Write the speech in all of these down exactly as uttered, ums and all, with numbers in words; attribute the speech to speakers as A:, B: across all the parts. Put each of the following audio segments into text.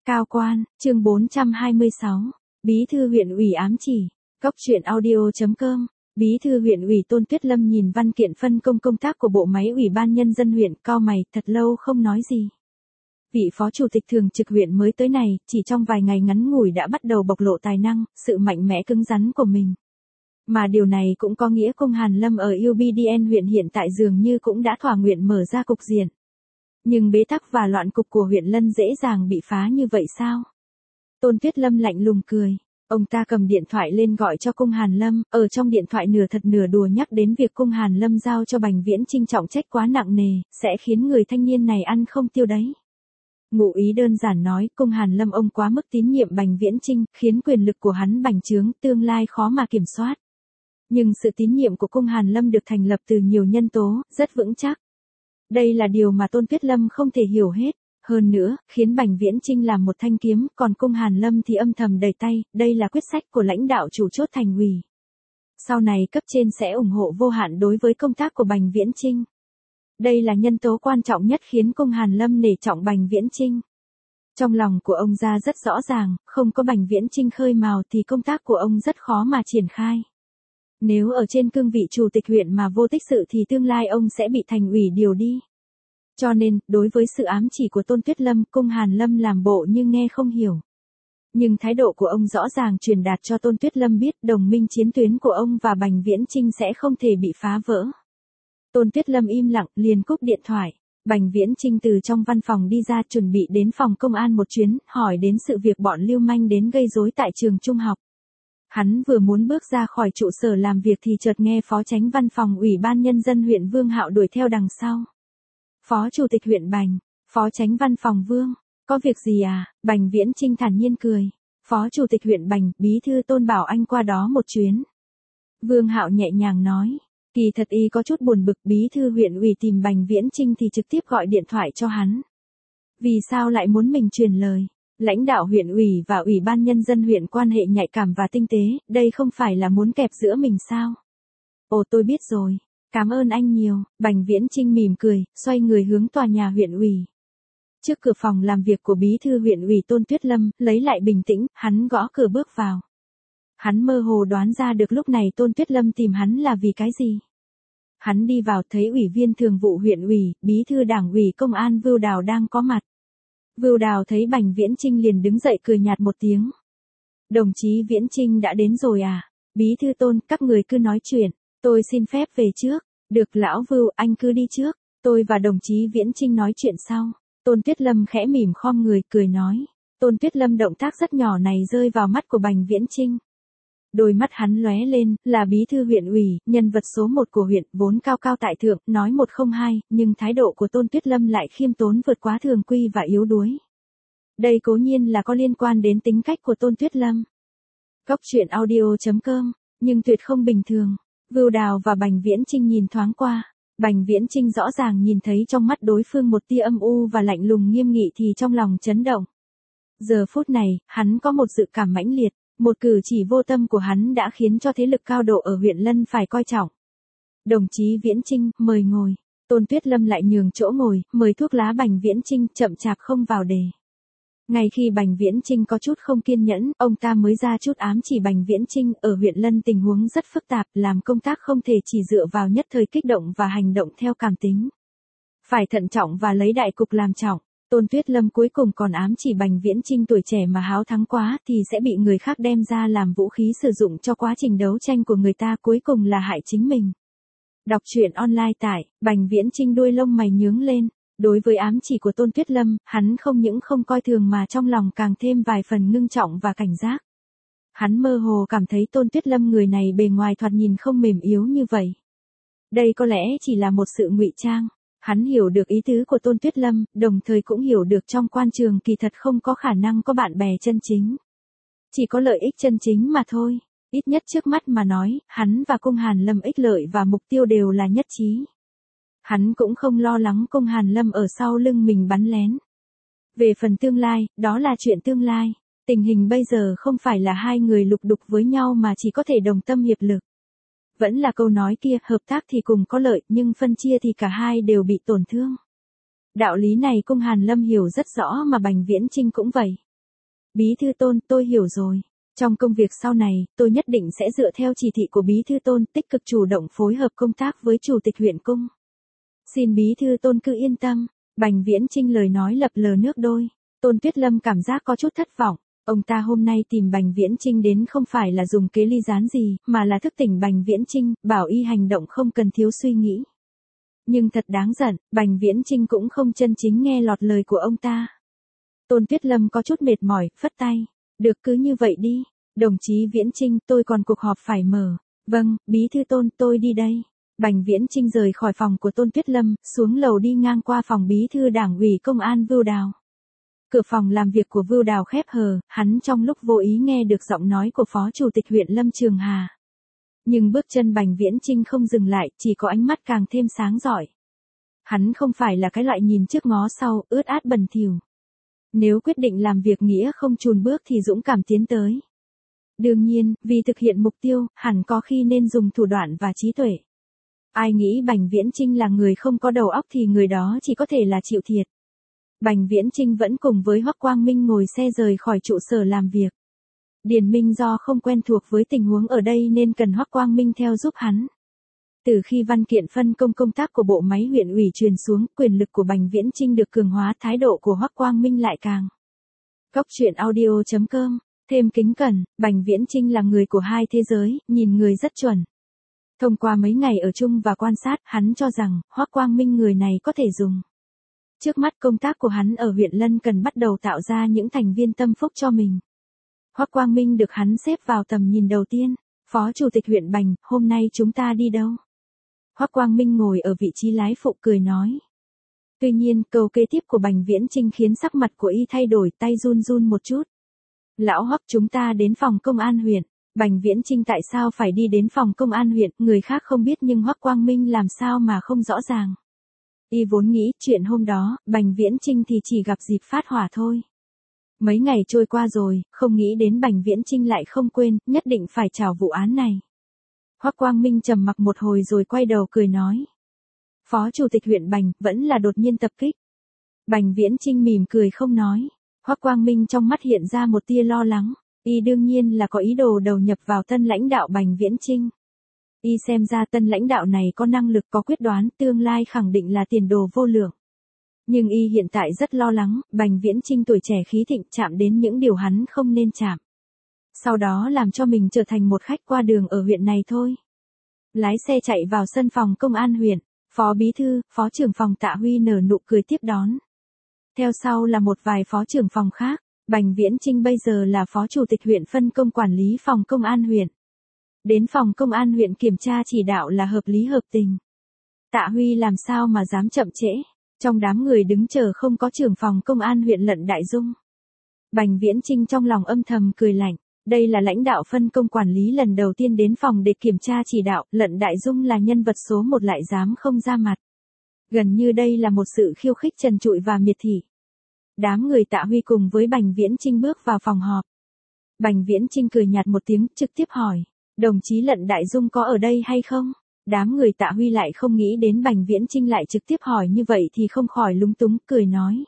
A: Cao quan, chương bốn trăm hai mươi sáu. Bí thư huyện ủy ám chỉ. Cốc truyện audio chấm com. Bí thư huyện ủy Tôn Tuyết Lâm nhìn văn kiện phân công công tác của bộ máy ủy ban nhân dân huyện, cau mày, thật lâu không nói gì. Vị phó chủ tịch thường trực huyện mới tới này, chỉ trong vài ngày ngắn ngủi đã bắt đầu bộc lộ tài năng, sự mạnh mẽ cứng rắn của mình. Mà điều này cũng có nghĩa Cung Hàn Lâm ở u bê đê en huyện hiện tại dường như cũng đã thỏa nguyện mở ra cục diện. Nhưng bế tắc và loạn cục của huyện Lân dễ dàng bị phá như vậy sao? Tôn Tuyết Lâm lạnh lùng cười. Ông ta cầm điện thoại lên gọi cho Cung Hàn Lâm, ở trong điện thoại nửa thật nửa đùa nhắc đến việc Cung Hàn Lâm giao cho Bành Viễn Chinh trọng trách quá nặng nề, sẽ khiến người thanh niên này ăn không tiêu đấy. Ngụ ý đơn giản nói, Cung Hàn Lâm ông quá mức tín nhiệm Bành Viễn Chinh, khiến quyền lực của hắn bành trướng, tương lai khó mà kiểm soát. Nhưng sự tín nhiệm của Cung Hàn Lâm được thành lập từ nhiều nhân tố, rất vững chắc. Đây là điều mà Tôn Tuyết Lâm không thể hiểu hết. Hơn nữa, khiến Bành Viễn Chinh làm một thanh kiếm, còn Cung Hàn Lâm thì âm thầm đầy tay, đây là quyết sách của lãnh đạo chủ chốt thành ủy. Sau này cấp trên sẽ ủng hộ vô hạn đối với công tác của Bành Viễn Chinh. Đây là nhân tố quan trọng nhất khiến Cung Hàn Lâm nể trọng Bành Viễn Chinh. Trong lòng của ông ra rất rõ ràng, không có Bành Viễn Chinh khơi mào thì công tác của ông rất khó mà triển khai. Nếu ở trên cương vị chủ tịch huyện mà vô tích sự thì tương lai ông sẽ bị thành ủy điều đi. Cho nên, đối với sự ám chỉ của Tôn Tuyết Lâm, Cung Hàn Lâm làm bộ như nghe không hiểu. Nhưng thái độ của ông rõ ràng truyền đạt cho Tôn Tuyết Lâm biết đồng minh chiến tuyến của ông và Bành Viễn Chinh sẽ không thể bị phá vỡ. Tôn Tuyết Lâm im lặng, liền cúp điện thoại. Bành Viễn Chinh từ trong văn phòng đi ra chuẩn bị đến phòng công an một chuyến, hỏi đến sự việc bọn lưu manh đến gây rối tại trường trung học. Hắn vừa muốn bước ra khỏi trụ sở làm việc thì chợt nghe phó chánh văn phòng ủy ban nhân dân huyện Vương Hạo đuổi theo đằng sau. Phó chủ tịch huyện Bành, phó chánh văn phòng Vương, có việc gì à? Bành Viễn Chinh thản nhiên cười. Phó chủ tịch huyện Bành, bí thư Tôn bảo anh qua đó một chuyến. Vương Hạo nhẹ nhàng nói. Kỳ thật y có chút buồn bực, bí thư huyện ủy tìm Bành Viễn Chinh thì trực tiếp gọi điện thoại cho hắn. Vì sao lại muốn mình truyền lời? Lãnh đạo huyện ủy và ủy ban nhân dân huyện quan hệ nhạy cảm và tinh tế, đây không phải là muốn kẹp giữa mình sao? Ồ, tôi biết rồi. Cảm ơn anh nhiều. Bành Viễn Chinh mỉm cười, xoay người hướng tòa nhà huyện ủy. Trước cửa phòng làm việc của bí thư huyện ủy Tôn Tuyết Lâm, lấy lại bình tĩnh, hắn gõ cửa bước vào. Hắn mơ hồ đoán ra được lúc này Tôn Tuyết Lâm tìm hắn là vì cái gì. Hắn đi vào thấy ủy viên thường vụ huyện ủy, bí thư đảng ủy công an Vưu Đào đang có mặt. Vưu Đào thấy Bành Viễn Chinh liền đứng dậy cười nhạt một tiếng. Đồng chí Viễn Chinh đã đến rồi à? Bí thư Tôn, các người cứ nói chuyện, tôi xin phép về trước. Được lão Vưu, anh cứ đi trước, tôi và đồng chí Viễn Chinh nói chuyện sau. Tôn Tuyết Lâm khẽ mỉm khom người, cười nói. Tôn Tuyết Lâm động tác rất nhỏ này rơi vào mắt của Bành Viễn Chinh. Đôi mắt hắn lóe lên, là bí thư huyện ủy, nhân vật số một của huyện, vốn cao cao tại thượng, nói một không hai, nhưng thái độ của Tôn Tuyết Lâm lại khiêm tốn vượt quá thường quy và yếu đuối. Đây cố nhiên là có liên quan đến tính cách của Tôn Tuyết Lâm. Cốc truyện audio chấm com, nhưng tuyệt không bình thường. Vưu Đào và Bành Viễn Chinh nhìn thoáng qua. Bành Viễn Chinh rõ ràng nhìn thấy trong mắt đối phương một tia âm u và lạnh lùng nghiêm nghị thì trong lòng chấn động. Giờ phút này, hắn có một dự cảm mãnh liệt. Một cử chỉ vô tâm của hắn đã khiến cho thế lực cao độ ở huyện Lân phải coi trọng. Đồng chí Viễn Chinh, mời ngồi. Tôn Tuyết Lâm lại nhường chỗ ngồi, mời thuốc lá Bành Viễn Chinh, chậm chạp không vào đề. Ngay khi Bành Viễn Chinh có chút không kiên nhẫn, ông ta mới ra chút ám chỉ Bành Viễn Chinh ở huyện Lân tình huống rất phức tạp, làm công tác không thể chỉ dựa vào nhất thời kích động và hành động theo cảm tính. Phải thận trọng và lấy đại cục làm trọng. Tôn Tuyết Lâm cuối cùng còn ám chỉ Bành Viễn Chinh tuổi trẻ mà háo thắng quá thì sẽ bị người khác đem ra làm vũ khí sử dụng cho quá trình đấu tranh của người ta, cuối cùng là hại chính mình. Đọc truyện online tại Bành Viễn Chinh đuôi lông mày nhướng lên. Đối với ám chỉ của Tôn Tuyết Lâm, hắn không những không coi thường mà trong lòng càng thêm vài phần ngưng trọng và cảnh giác. Hắn mơ hồ cảm thấy Tôn Tuyết Lâm người này bề ngoài thoạt nhìn không mềm yếu như vậy. Đây có lẽ chỉ là một sự ngụy trang. Hắn hiểu được ý tứ của Tôn Tuyết Lâm, đồng thời cũng hiểu được trong quan trường kỳ thật không có khả năng có bạn bè chân chính. Chỉ có lợi ích chân chính mà thôi. Ít nhất trước mắt mà nói, hắn và Cung Hàn Lâm ích lợi và mục tiêu đều là nhất trí. Hắn cũng không lo lắng Cung Hàn Lâm ở sau lưng mình bắn lén. Về phần tương lai, đó là chuyện tương lai. Tình hình bây giờ không phải là hai người lục đục với nhau mà chỉ có thể đồng tâm hiệp lực. Vẫn là câu nói kia, hợp tác thì cùng có lợi, nhưng phân chia thì cả hai đều bị tổn thương. Đạo lý này Cung Hàn Lâm hiểu rất rõ mà Bành Viễn Chinh cũng vậy. Bí thư Tôn, tôi hiểu rồi. Trong công việc sau này, tôi nhất định sẽ dựa theo chỉ thị của Bí thư Tôn, tích cực chủ động phối hợp công tác với Chủ tịch huyện cung. Xin Bí thư Tôn cứ yên tâm. Bành Viễn Chinh lời nói lập lờ nước đôi. Tôn Tuyết Lâm cảm giác có chút thất vọng. Ông ta hôm nay tìm Bành Viễn Chinh đến không phải là dùng kế ly gián gì, mà là thức tỉnh Bành Viễn Chinh, bảo y hành động không cần thiếu suy nghĩ. Nhưng thật đáng giận, Bành Viễn Chinh cũng không chân chính nghe lọt lời của ông ta. Tôn Tuyết Lâm có chút mệt mỏi, phất tay. Được cứ như vậy đi. Đồng chí Viễn Chinh, tôi còn cuộc họp phải mở. Vâng, Bí thư Tôn, tôi đi đây. Bành Viễn Chinh rời khỏi phòng của Tôn Tuyết Lâm, xuống lầu đi ngang qua phòng Bí thư Đảng ủy Công an Vưu Đào. Cửa phòng làm việc của Vưu Đào khép hờ, hắn trong lúc vô ý nghe được giọng nói của Phó Chủ tịch huyện Lâm Trường Hà. Nhưng bước chân Bành Viễn Chinh không dừng lại, chỉ có ánh mắt càng thêm sáng rọi. Hắn không phải là cái loại nhìn trước ngó sau, ướt át bẩn thỉu. Nếu quyết định làm việc nghĩa không chùn bước thì dũng cảm tiến tới. Đương nhiên, vì thực hiện mục tiêu, hẳn có khi nên dùng thủ đoạn và trí tuệ. Ai nghĩ Bành Viễn Chinh là người không có đầu óc thì người đó chỉ có thể là chịu thiệt. Bành Viễn Chinh vẫn cùng với Hoắc Quang Minh ngồi xe rời khỏi trụ sở làm việc. Điền Minh do không quen thuộc với tình huống ở đây nên cần Hoắc Quang Minh theo giúp hắn. Từ khi văn kiện phân công công tác của bộ máy huyện ủy truyền xuống, quyền lực của Bành Viễn Chinh được cường hóa, thái độ của Hoắc Quang Minh lại càng. Cóc truyện audio chấm com, thêm kính cẩn, Bành Viễn Chinh là người của hai thế giới, nhìn người rất chuẩn. Thông qua mấy ngày ở chung và quan sát, hắn cho rằng, Hoắc Quang Minh người này có thể dùng. Trước mắt công tác của hắn ở huyện Lân cần bắt đầu tạo ra những thành viên tâm phúc cho mình. Hoắc Quang Minh được hắn xếp vào tầm nhìn đầu tiên. Phó Chủ tịch huyện Bành, hôm nay chúng ta đi đâu? Hoắc Quang Minh ngồi ở vị trí lái phụ cười nói. Tuy nhiên, câu kế tiếp của Bành Viễn Chinh khiến sắc mặt của y thay đổi, tay run run một chút. Lão Hoắc, chúng ta đến phòng công an huyện. Bành Viễn Chinh tại sao phải đi đến phòng công an huyện, người khác không biết nhưng Hoắc Quang Minh làm sao mà không rõ ràng. Y vốn nghĩ chuyện hôm đó, Bành Viễn Chinh thì chỉ gặp dịp phát hỏa thôi. Mấy ngày trôi qua rồi, không nghĩ đến Bành Viễn Chinh lại không quên, nhất định phải trảo vụ án này. Hoắc Quang Minh trầm mặc một hồi rồi quay đầu cười nói. Phó Chủ tịch huyện Bành, vẫn là đột nhiên tập kích. Bành Viễn Chinh mỉm cười không nói. Hoắc Quang Minh trong mắt hiện ra một tia lo lắng. Y đương nhiên là có ý đồ đầu nhập vào tân lãnh đạo Bành Viễn Chinh. Y xem ra tân lãnh đạo này có năng lực, có quyết đoán, tương lai khẳng định là tiền đồ vô lượng. Nhưng y hiện tại rất lo lắng, Bành Viễn Chinh tuổi trẻ khí thịnh chạm đến những điều hắn không nên chạm. Sau đó làm cho mình trở thành một khách qua đường ở huyện này thôi. Lái xe chạy vào sân phòng công an huyện, Phó Bí Thư, Phó trưởng phòng Tạ Huy nở nụ cười tiếp đón. Theo sau là một vài phó trưởng phòng khác. Bành Viễn Chinh bây giờ là Phó Chủ tịch huyện phân công quản lý phòng công an huyện. Đến phòng công an huyện kiểm tra chỉ đạo là hợp lý hợp tình. Tạ Huy làm sao mà dám chậm trễ. Trong đám người đứng chờ không có trưởng phòng công an huyện Lận Đại Dung. Bành Viễn Chinh trong lòng âm thầm cười lạnh. Đây là lãnh đạo phân công quản lý lần đầu tiên đến phòng để kiểm tra chỉ đạo. Lận Đại Dung là nhân vật số một lại dám không ra mặt. Gần như đây là một sự khiêu khích trần trụi và miệt thị. Đám người Tạ Huy cùng với Bành Viễn Chinh bước vào phòng họp. Bành Viễn Chinh cười nhạt một tiếng, trực tiếp hỏi. Đồng chí Lận Đại Dung có ở đây hay không? Đám người Tạ Huy lại không nghĩ đến Bành Viễn Chinh lại trực tiếp hỏi như vậy thì không khỏi lúng túng, cười nói.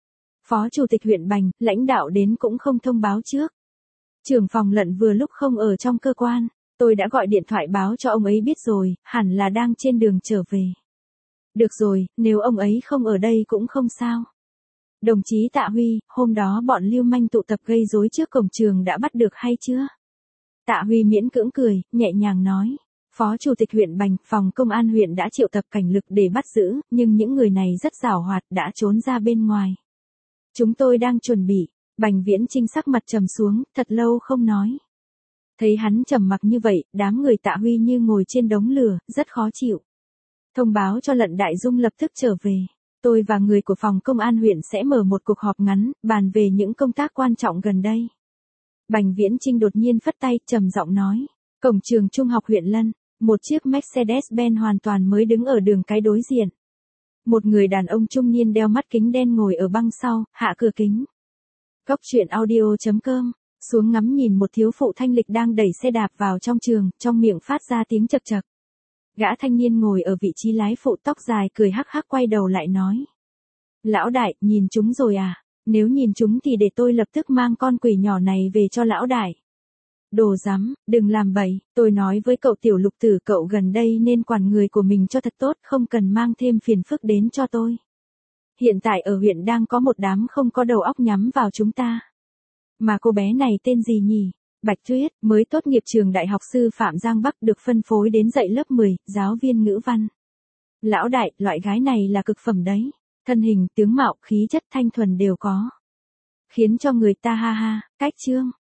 A: Phó Chủ tịch huyện Bành, lãnh đạo đến cũng không thông báo trước. Trưởng phòng Lận vừa lúc không ở trong cơ quan, tôi đã gọi điện thoại báo cho ông ấy biết rồi, hẳn là đang trên đường trở về. Được rồi, nếu ông ấy không ở đây cũng không sao. Đồng chí Tạ Huy, hôm đó bọn lưu manh tụ tập gây rối trước cổng trường đã bắt được hay chưa? Tạ Huy miễn cưỡng cười, nhẹ nhàng nói. Phó Chủ tịch huyện Bành, phòng công an huyện đã triệu tập cảnh lực để bắt giữ, nhưng những người này rất giàu hoạt đã trốn ra bên ngoài. Chúng tôi đang chuẩn bị. Bành Viễn Chinh sắc mặt trầm xuống, thật lâu không nói. Thấy hắn trầm mặc như vậy, đám người Tạ Huy như ngồi trên đống lửa, rất khó chịu. Thông báo cho Lận Đại Dung lập tức trở về. Tôi và người của phòng công an huyện sẽ mở một cuộc họp ngắn, bàn về những công tác quan trọng gần đây. Bành Viễn Chinh đột nhiên phất tay, trầm giọng nói. Cổng trường trung học huyện Lân, một chiếc Mercedes-Benz hoàn toàn mới đứng ở đường cái đối diện. Một người đàn ông trung niên đeo mắt kính đen ngồi ở băng sau, hạ cửa kính. Cóc truyện audio chấm com, xuống ngắm nhìn một thiếu phụ thanh lịch đang đẩy xe đạp vào trong trường, trong miệng phát ra tiếng chật chật. Gã thanh niên ngồi ở vị trí lái phụ tóc dài cười hắc hắc quay đầu lại nói. Lão đại, nhìn chúng rồi à? Nếu nhìn chúng thì để tôi lập tức mang con quỷ nhỏ này về cho lão đại. Đồ rắm, đừng làm bậy, tôi nói với cậu Tiểu Lục Tử cậu gần đây nên quản người của mình cho thật tốt, không cần mang thêm phiền phức đến cho tôi. Hiện tại ở huyện đang có một đám không có đầu óc nhắm vào chúng ta. Mà cô bé này tên gì nhỉ? Bạch Tuyết, mới tốt nghiệp trường đại học sư phạm Giang Bắc, được phân phối đến dạy lớp mười, giáo viên ngữ văn. Lão đại, loại gái này là cực phẩm đấy. Thân hình, tướng mạo, khí chất thanh thuần đều có. Khiến cho người ta ha ha, cách trương.